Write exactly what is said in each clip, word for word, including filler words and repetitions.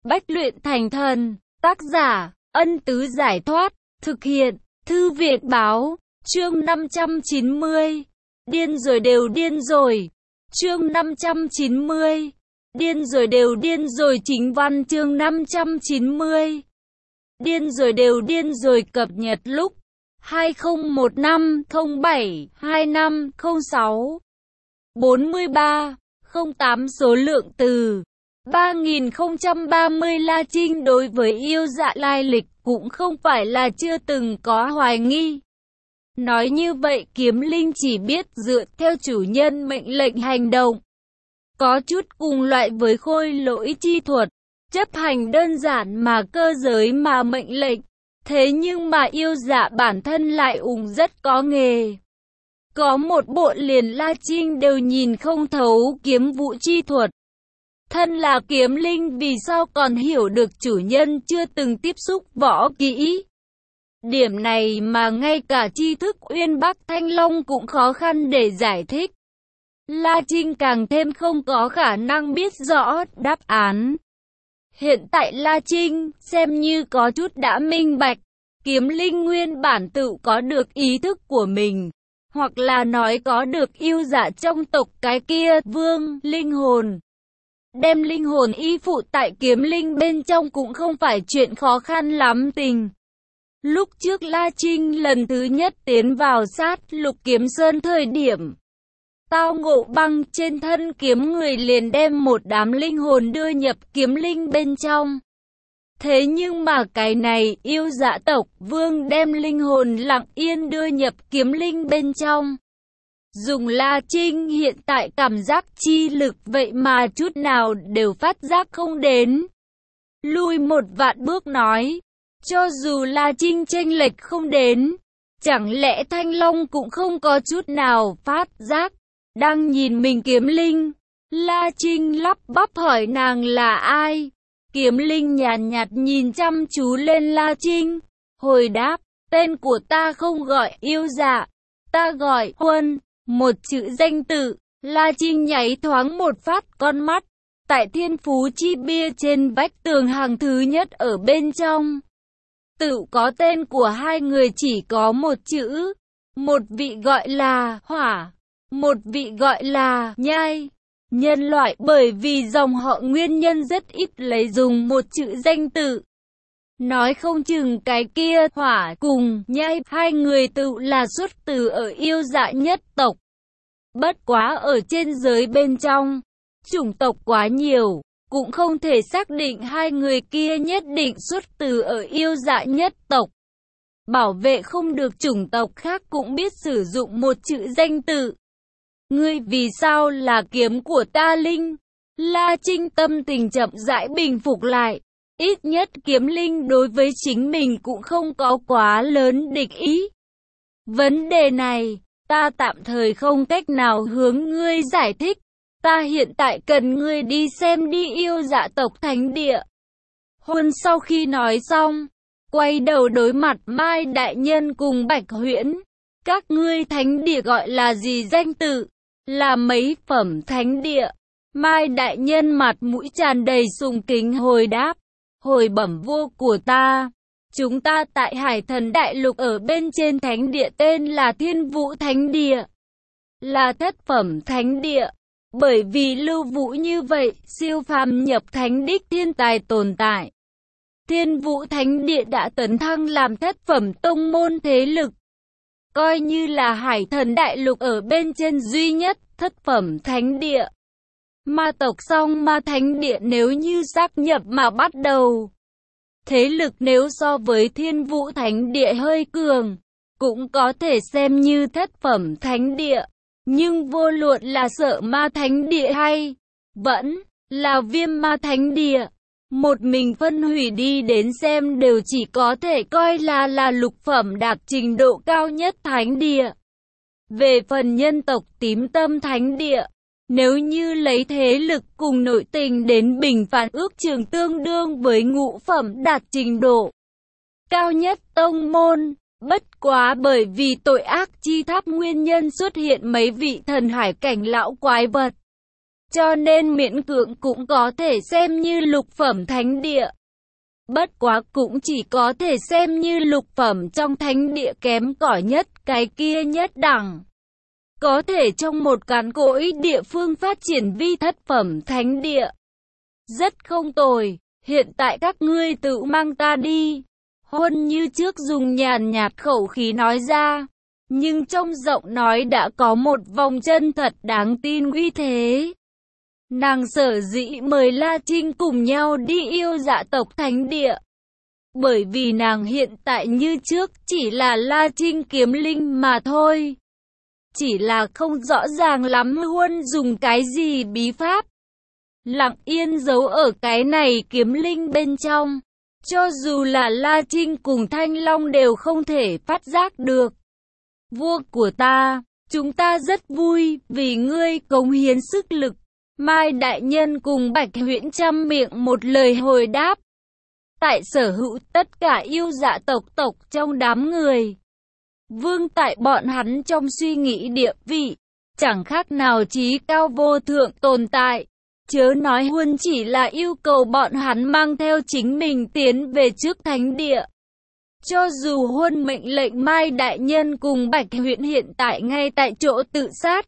Bách luyện thành thần. Tác giả, Ân Tứ Giải Thoát. Thực hiện, Thư Việt Báo. Chương năm trăm chín mươi. Điên rồi đều điên rồi. Chương năm trăm chín mươi. Điên rồi đều điên rồi. Chính văn chương năm trăm chín mươi. Điên rồi đều điên rồi. Cập nhật lúc hai không một năm không bảy hai năm không sáu bốn ba không tám. Số lượng từ ba nghìn không trăm ba mươi. La Trinh đối với yêu dạ lai lịch cũng không phải là chưa từng có hoài nghi. Nói như vậy, Kiếm Linh chỉ biết dựa theo chủ nhân mệnh lệnh hành động. Có chút cùng loại với khôi lỗi chi thuật, chấp hành đơn giản mà cơ giới mà mệnh lệnh. Thế nhưng mà yêu dạ bản thân lại ủng rất có nghề. Có một bộ liền La Trinh đều nhìn không thấu kiếm vũ chi thuật. Thân là Kiếm Linh vì sao còn hiểu được chủ nhân chưa từng tiếp xúc võ kỹ. Điểm này mà ngay cả tri thức Uyên Bắc Thanh Long cũng khó khăn để giải thích. La Trinh càng thêm không có khả năng biết rõ đáp án. Hiện tại La Trinh xem như có chút đã minh bạch. Kiếm Linh nguyên bản tự có được ý thức của mình, hoặc là nói có được yêu dạ trong tộc cái kia vương linh hồn. Đem linh hồn y phụ tại Kiếm Linh bên trong cũng không phải chuyện khó khăn lắm tình. Lúc trước La Trinh lần thứ nhất tiến vào sát lục kiếm sơn thời điểm, tao ngộ băng trên thân kiếm người liền đem một đám linh hồn đưa nhập Kiếm Linh bên trong. Thế nhưng mà cái này yêu dạ tộc vương đem linh hồn lặng yên đưa nhập Kiếm Linh bên trong. Dùng La Trinh hiện tại cảm giác chi lực vậy mà chút nào đều phát giác không đến. Lui một vạn bước nói, cho dù La Trinh chênh lệch không đến, chẳng lẽ Thanh Long cũng không có chút nào phát giác. Đang nhìn mình Kiếm Linh, La Trinh lắp bắp hỏi nàng là ai. Kiếm Linh nhàn nhạt nhìn chăm chú lên La Trinh, hồi đáp, tên của ta không gọi yêu dạ, ta gọi Huân, một chữ danh tự. La Trinh nháy thoáng một phát con mắt, tại thiên phú chi bia trên vách tường hàng thứ nhất ở bên trong. Tự có tên của hai người chỉ có một chữ, một vị gọi là Hỏa, một vị gọi là Nhai. Nhân loại bởi vì dòng họ nguyên nhân rất ít lấy dùng một chữ danh tự. Nói không chừng cái kia Hỏa cùng Nhai hai người tự là xuất từ ở yêu dạ nhất tộc. Bất quá ở trên giới bên trong, chủng tộc quá nhiều, cũng không thể xác định hai người kia nhất định xuất từ ở yêu dạ nhất tộc. Bảo vệ không được chủng tộc khác cũng biết sử dụng một chữ danh tự. Ngươi vì sao là kiếm của ta Linh? La Trinh tâm tình chậm rãi bình phục lại. Ít nhất Kiếm Linh đối với chính mình cũng không có quá lớn địch ý. Vấn đề này, ta tạm thời không cách nào hướng ngươi giải thích. Ta hiện tại cần ngươi đi xem đi yêu dạ tộc thánh địa. Huân sau khi nói xong, quay đầu đối mặt Mai Đại Nhân cùng Bạch Huyễn. Các ngươi thánh địa gọi là gì danh tự? Là mấy phẩm thánh địa? Mai Đại Nhân mặt mũi tràn đầy sùng kính hồi đáp. Hồi bẩm vua của ta, chúng ta tại Hải Thần Đại Lục ở bên trên thánh địa tên là Thiên Vũ Thánh Địa. Là thất phẩm thánh địa. Bởi vì lưu vũ như vậy, siêu phàm nhập thánh đích thiên tài tồn tại. Thiên Vũ Thánh Địa đã tấn thăng làm thất phẩm tông môn thế lực. Coi như là Hải Thần Đại Lục ở bên trên duy nhất thất phẩm thánh địa. Ma tộc song ma thánh địa nếu như sáp nhập mà bắt đầu. Thế lực nếu so với Thiên Vũ Thánh Địa hơi cường, cũng có thể xem như thất phẩm thánh địa. Nhưng vô luận là Sợ Ma Thánh Địa hay vẫn là Viêm Ma Thánh Địa, một mình phân hủy đi đến xem đều chỉ có thể coi là là lục phẩm đạt trình độ cao nhất thánh địa. Về phần nhân tộc Tím Tâm Thánh Địa, nếu như lấy thế lực cùng nội tình đến bình phán ước chừng tương đương với ngũ phẩm đạt trình độ cao nhất tông môn. Bất quá bởi vì tội ác chi tháp nguyên nhân xuất hiện mấy vị thần hải cảnh lão quái vật. cho nên miễn cưỡng cũng có thể xem như lục phẩm thánh địa. Bất quá cũng chỉ có thể xem như lục phẩm trong thánh địa kém cỏi nhất, cái kia nhất đẳng. Có thể trong một càn cỗi địa phương phát triển vi thất phẩm thánh địa. Rất không tồi, hiện tại các ngươi tự mang ta đi. Huân như trước dùng nhàn nhạt khẩu khí nói ra, nhưng trong giọng nói đã có một vòng chân thật đáng tin uy thế. Nàng sở dĩ mời La Trinh cùng nhau đi yêu dạ tộc thánh địa. Bởi vì nàng hiện tại như trước chỉ là La Trinh kiếm linh mà thôi. Chỉ là không rõ ràng lắm Huân dùng cái gì bí pháp. Lặng yên giấu ở cái này kiếm linh bên trong. Cho dù là La Trinh cùng Thanh Long đều không thể phát giác được. Vua của ta, chúng ta rất vui vì ngươi cống hiến sức lực. Mai Đại Nhân cùng Bạch Huyễn chăm miệng một lời hồi đáp. Tại sở hữu tất cả yêu dạ tộc tộc trong đám người. Vương tại bọn hắn trong suy nghĩ địa vị, chẳng khác nào trí cao vô thượng tồn tại. Chớ nói Huân chỉ là yêu cầu bọn hắn mang theo chính mình tiến về trước thánh địa. Cho dù Huân mệnh lệnh Mai Đại Nhân cùng Bạch Huyễn hiện tại ngay tại chỗ tự sát,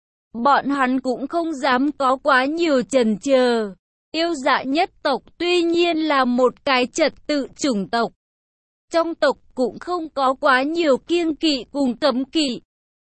bọn hắn cũng không dám có quá nhiều chần chờ. Yêu dạ nhất tộc tuy nhiên là một cái trật tự chủng tộc. Trong tộc cũng không có quá nhiều kiêng kỵ cùng cấm kỵ.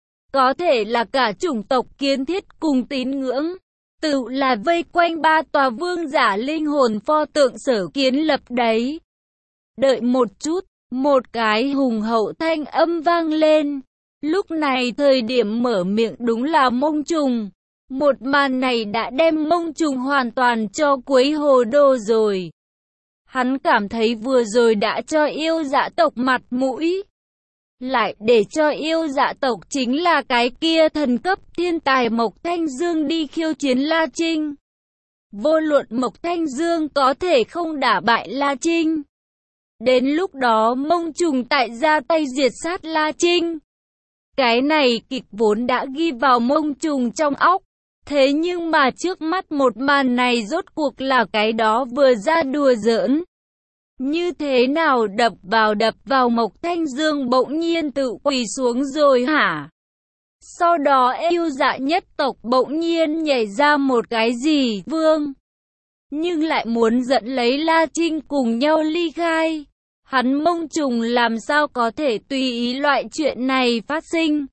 Có thể là cả chủng tộc kiến thiết cùng tín ngưỡng. Tự là vây quanh ba tòa vương giả linh hồn pho tượng sở kiến lập đấy. Đợi một chút, một cái hùng hậu thanh âm vang lên. Lúc này thời điểm mở miệng đúng là Mông Trùng. Một màn này đã đem Mông Trùng hoàn toàn cho quấy hồ đồ rồi. Hắn cảm thấy vừa rồi đã cho yêu dạ tộc mặt mũi. Lại để cho yêu dạ tộc chính là cái kia thần cấp thiên tài Mộc Thanh Dương đi khiêu chiến La Trinh. Vô luận Mộc Thanh Dương có thể không đả bại La Trinh. Đến lúc đó Mông Trùng tại ra tay diệt sát La Trinh. Cái này kịch vốn đã ghi vào Mông Trùng trong óc. Thế nhưng mà trước mắt một màn này rốt cuộc là cái đó vừa ra đùa giỡn. Như thế nào đập vào đập vào Mộc Thanh Dương bỗng nhiên tự quỳ xuống rồi hả? Sau đó yêu dạ nhất tộc bỗng nhiên nhảy ra một cái gì vương. Nhưng lại muốn dẫn lấy La Trinh cùng nhau ly khai. Hắn Mông Trùng làm sao có thể tùy ý loại chuyện này phát sinh.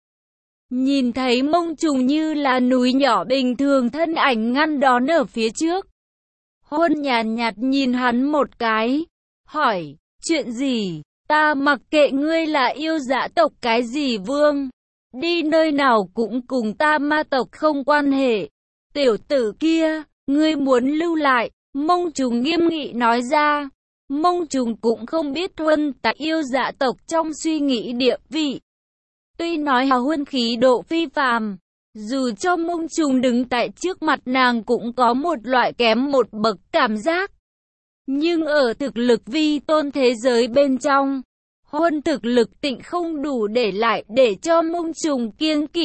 Nhìn thấy Mông Trùng như là núi nhỏ bình thường thân ảnh ngăn đón ở phía trước. Huân nhàn nhạt nhìn hắn một cái. Hỏi, chuyện gì? Ta mặc kệ ngươi là yêu dạ tộc cái gì vương. Đi nơi nào cũng cùng ta ma tộc không quan hệ. Tiểu tử kia, ngươi muốn lưu lại. Mông Trùng nghiêm nghị nói ra. Mông Trùng cũng không biết Huân tại yêu dạ tộc trong suy nghĩ địa vị. Tuy nói hào huân khí độ phi phàm, dù cho Mông Trùng đứng tại trước mặt nàng cũng có một loại kém một bậc cảm giác. Nhưng ở thực lực vi tôn thế giới bên trong, Huân thực lực tịnh không đủ để lại để cho Mông Trùng kiêng kỵ.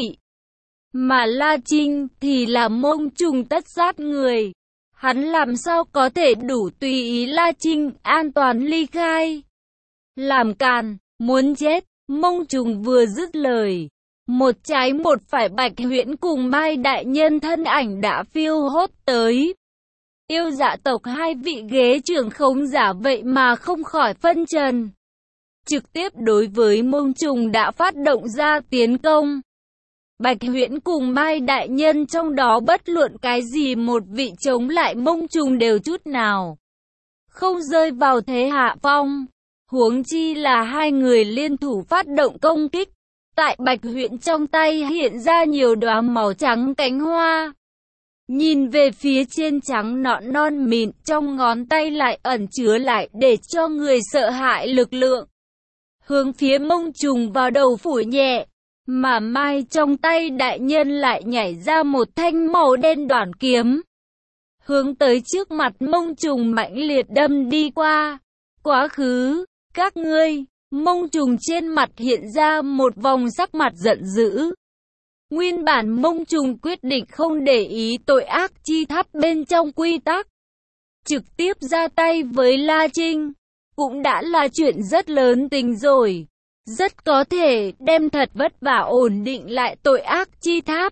Mà La Trinh thì là Mông Trùng tất sát người. Hắn làm sao có thể đủ tùy ý La Trinh an toàn ly khai. Làm càn, muốn chết. Mông Trùng vừa dứt lời, một trái một phải Bạch Huyễn cùng Mai Đại Nhân thân ảnh đã phiêu hốt tới. Yêu dạ tộc hai vị ghế trưởng khống giả vậy mà không khỏi phân trần. Trực tiếp đối với Mông Trùng đã phát động ra tiến công. Bạch Huyễn cùng Mai Đại Nhân trong đó bất luận cái gì một vị chống lại Mông Trùng đều chút nào không rơi vào thế hạ phong. Huống chi là hai người liên thủ phát động công kích. Tại Bạch Huyễn trong tay hiện ra nhiều đóa màu trắng cánh hoa. Nhìn về phía trên trắng nõn non mịn, trong ngón tay lại ẩn chứa lại để cho người sợ hãi lực lượng. Hướng phía Mông Trùng vào đầu phủi nhẹ. Mà Mai trong tay Đại Nhân lại nhảy ra một thanh màu đen đoản kiếm. Hướng tới trước mặt Mông Trùng mãnh liệt đâm đi qua. Quá khứ. Các ngươi, Mông Trùng trên mặt hiện ra một vòng sắc mặt giận dữ. Nguyên bản Mông Trùng quyết định không để ý tội ác chi tháp bên trong quy tắc, trực tiếp ra tay với La Trinh, cũng đã là chuyện rất lớn tình rồi. Rất có thể đem thật vất vả ổn định lại tội ác chi tháp,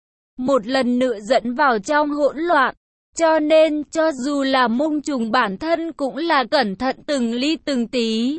một lần nữa dẫn vào trong hỗn loạn. Cho nên cho dù là Mông Trùng bản thân cũng là cẩn thận từng ly từng tí.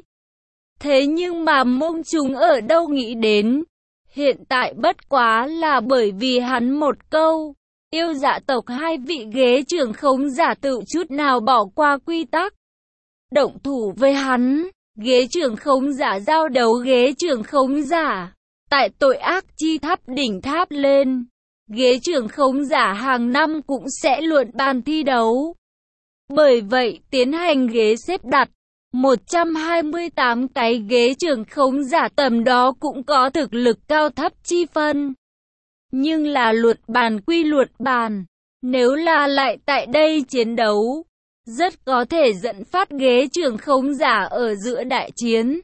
Thế nhưng mà Mông Trùng ở đâu nghĩ đến, hiện tại bất quá là bởi vì hắn một câu, yêu dạ tộc hai vị ghế trưởng khống giả tự chút nào bỏ qua quy tắc, động thủ với hắn. Ghế trưởng khống giả giao đấu ghế trưởng khống giả, tại tội ác chi tháp đỉnh tháp lên. Ghế trưởng khống giả hàng năm cũng sẽ luận bàn thi đấu. Bởi vậy tiến hành ghế xếp đặt, một trăm hai mươi tám cái ghế trưởng khống giả tầm đó cũng có thực lực cao thấp chi phân. Nhưng là luận bàn quy luận bàn, nếu là lại tại đây chiến đấu, rất có thể dẫn phát ghế trưởng khống giả ở giữa đại chiến.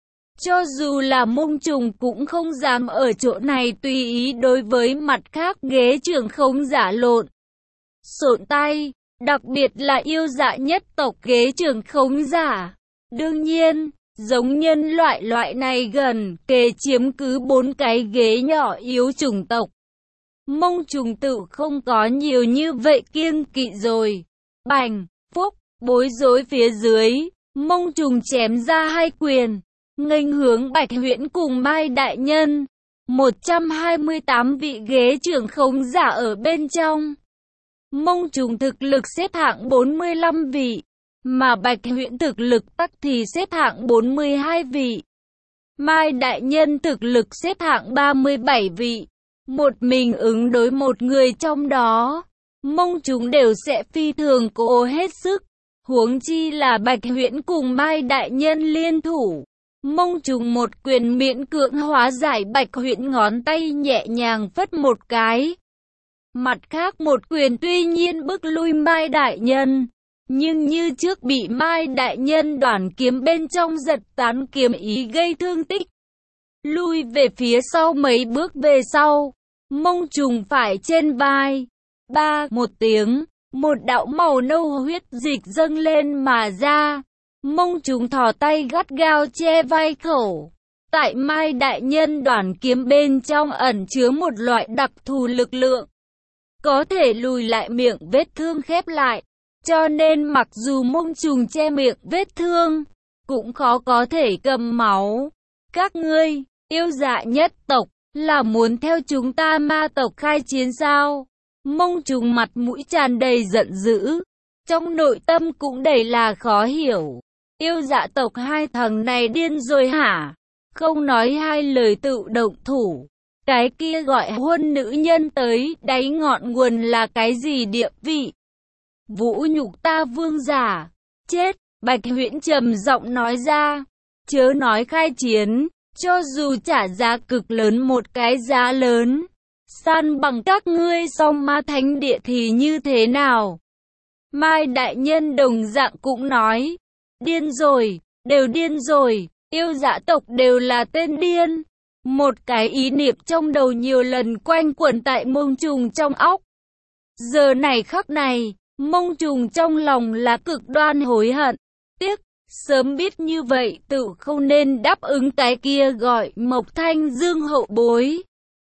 Cho dù là Mông Trùng cũng không dám ở chỗ này tùy ý đối với mặt khác ghế trưởng khống giả lộn xộn tay, đặc biệt là yêu dạ nhất tộc ghế trưởng khống giả. Đương nhiên, giống nhân loại loại này gần kề chiếm cứ bốn cái ghế nhỏ yếu chủng tộc, Mông Trùng tự không có nhiều như vậy kiêng kỵ rồi. Bành, phúc, bối rối phía dưới, Mông Trùng chém ra hai quyền, nghênh hướng Bạch Huyễn cùng Mai Đại Nhân. một trăm hai mươi tám vị ghế trưởng khống giả ở bên trong. Mông Trùng thực lực xếp hạng bốn mươi lăm vị, mà Bạch Huyễn thực lực tắc thì xếp hạng bốn mươi hai vị. Mai Đại Nhân thực lực xếp hạng ba mươi bảy vị. Một mình ứng đối một người trong đó, Mông Trùng đều sẽ phi thường cố hết sức. Huống chi là Bạch Huyễn cùng Mai Đại Nhân liên thủ. Mông Trùng một quyền miễn cưỡng hóa giải Bạch Huyễn, ngón tay nhẹ nhàng phất một cái. Mặt khác một quyền tuy nhiên bức lui Mai Đại Nhân, nhưng như trước bị Mai Đại Nhân đoàn kiếm bên trong giật tán kiếm ý gây thương tích. Lui về phía sau mấy bước về sau, Mông Trùng phải trên vai. Ba, một tiếng, một đạo màu nâu huyết dịch dâng lên mà ra. Mông Trùng thò tay gắt gao che vai khẩu. Tại Mai Đại Nhân đoàn kiếm bên trong ẩn chứa một loại đặc thù lực lượng, có thể lùi lại miệng vết thương khép lại. Cho nên mặc dù Mông Trùng che miệng vết thương, cũng khó có thể cầm máu. Các ngươi, yêu dạ nhất tộc, là muốn theo chúng ta ma tộc khai chiến sao? Mông Trùng mặt mũi tràn đầy giận dữ, trong nội tâm cũng đầy là khó hiểu. Yêu dạ tộc hai thằng này điên rồi hả? Không nói hai lời tự động thủ. Cái kia gọi huân nữ nhân tới đáy ngọn nguồn là cái gì địa vị? Vũ nhục ta vương giả. Chết! Bạch Huyễn trầm giọng nói ra. Chớ nói khai chiến, cho dù trả giá cực lớn một cái giá lớn, san bằng các ngươi song ma thánh địa thì như thế nào? Mai Đại Nhân đồng dạng cũng nói. Điên rồi, đều điên rồi, yêu dạ tộc đều là tên điên. Một cái ý niệm trong đầu nhiều lần quanh quẩn tại Mông Trùng trong óc. Giờ này khắc này, Mông Trùng trong lòng là cực đoan hối hận. Tiếc, sớm biết như vậy tự không nên đáp ứng cái kia gọi Mộc Thanh Dương hậu bối.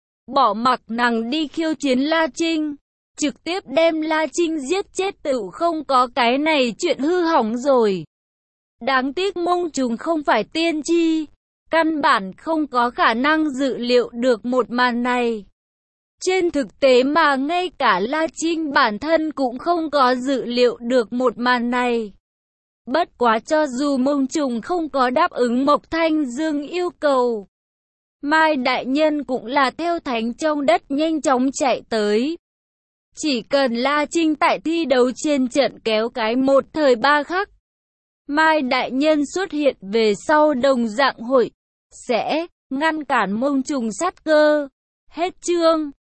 Bỏ mặc nàng đi khiêu chiến La Trinh, trực tiếp đem La Trinh giết chết tự không có cái này chuyện hư hỏng rồi. Đáng tiếc Mông Trùng không phải tiên tri, căn bản không có khả năng dự liệu được một màn này. Trên thực tế mà ngay cả La Trinh bản thân cũng không có dự liệu được một màn này. Bất quá cho dù Mông Trùng không có đáp ứng Mộc Thanh Dương yêu cầu, Mai Đại Nhân cũng là theo thánh trong đất nhanh chóng chạy tới. Chỉ cần La Trinh tại thi đấu trên trận kéo cái một thời ba khắc, Mai Đại Nhân xuất hiện về sau đồng dạng hội sẽ ngăn cản Mông Trùng sát cơ. Hết chương.